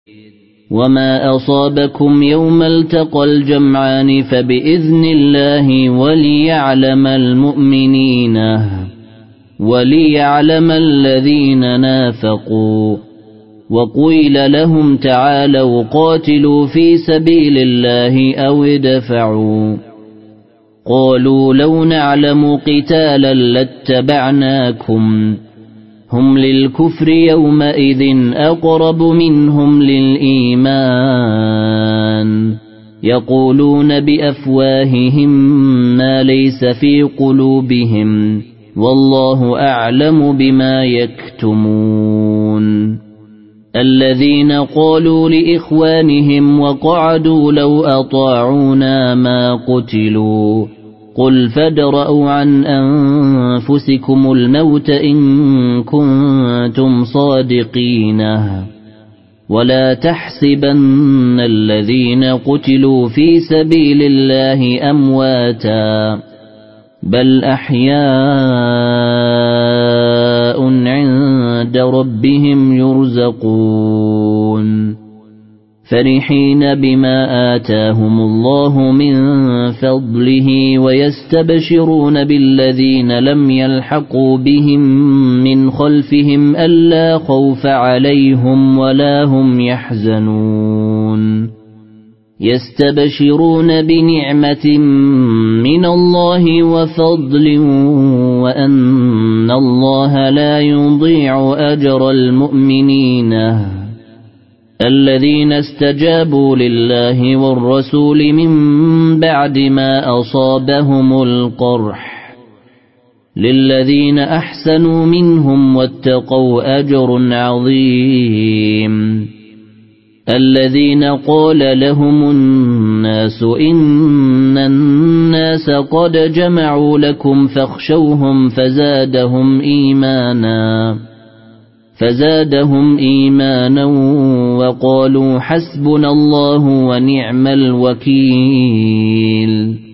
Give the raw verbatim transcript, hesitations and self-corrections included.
وما أصابكم يوم التقى الجمعان فبإذن الله وليعلم المؤمنين وليعلم الذين نافقوا وقيل لهم تعالوا قاتلوا في سبيل الله أو ادفعوا قالوا لو نعلم قتالا لاتبعناكم هم للكفر يومئذ أقرب منهم للإيمان يقولون بأفواههم ما ليس في قلوبهم والله أعلم بما يكتمون الذين قالوا لإخوانهم وقعدوا لو أطاعونا ما قتلوا قل فادرءوا عن أنفسكم الموت إن كنتم صادقين ولا تحسبن الذين قتلوا في سبيل الله أمواتا بل أحياء عند ربهم يرزقون فرحين بما آتاهم الله من فضله ويستبشرون بالذين لم يلحقوا بهم من خلفهم ألا خوف عليهم ولا هم يحزنون يستبشرون بنعمة من الله وفضل وأن الله لا يضيع أجر المؤمنين الذين استجابوا لله والرسول من بعد ما أصابهم القرح للذين أحسنوا منهم واتقوا أجر عظيم الذين قال لهم الناس إن الناس قد جمعوا لكم فاخشوهم فزادهم إيمانا فزادهم إيمانا وقالوا حسبنا الله ونعم الوكيل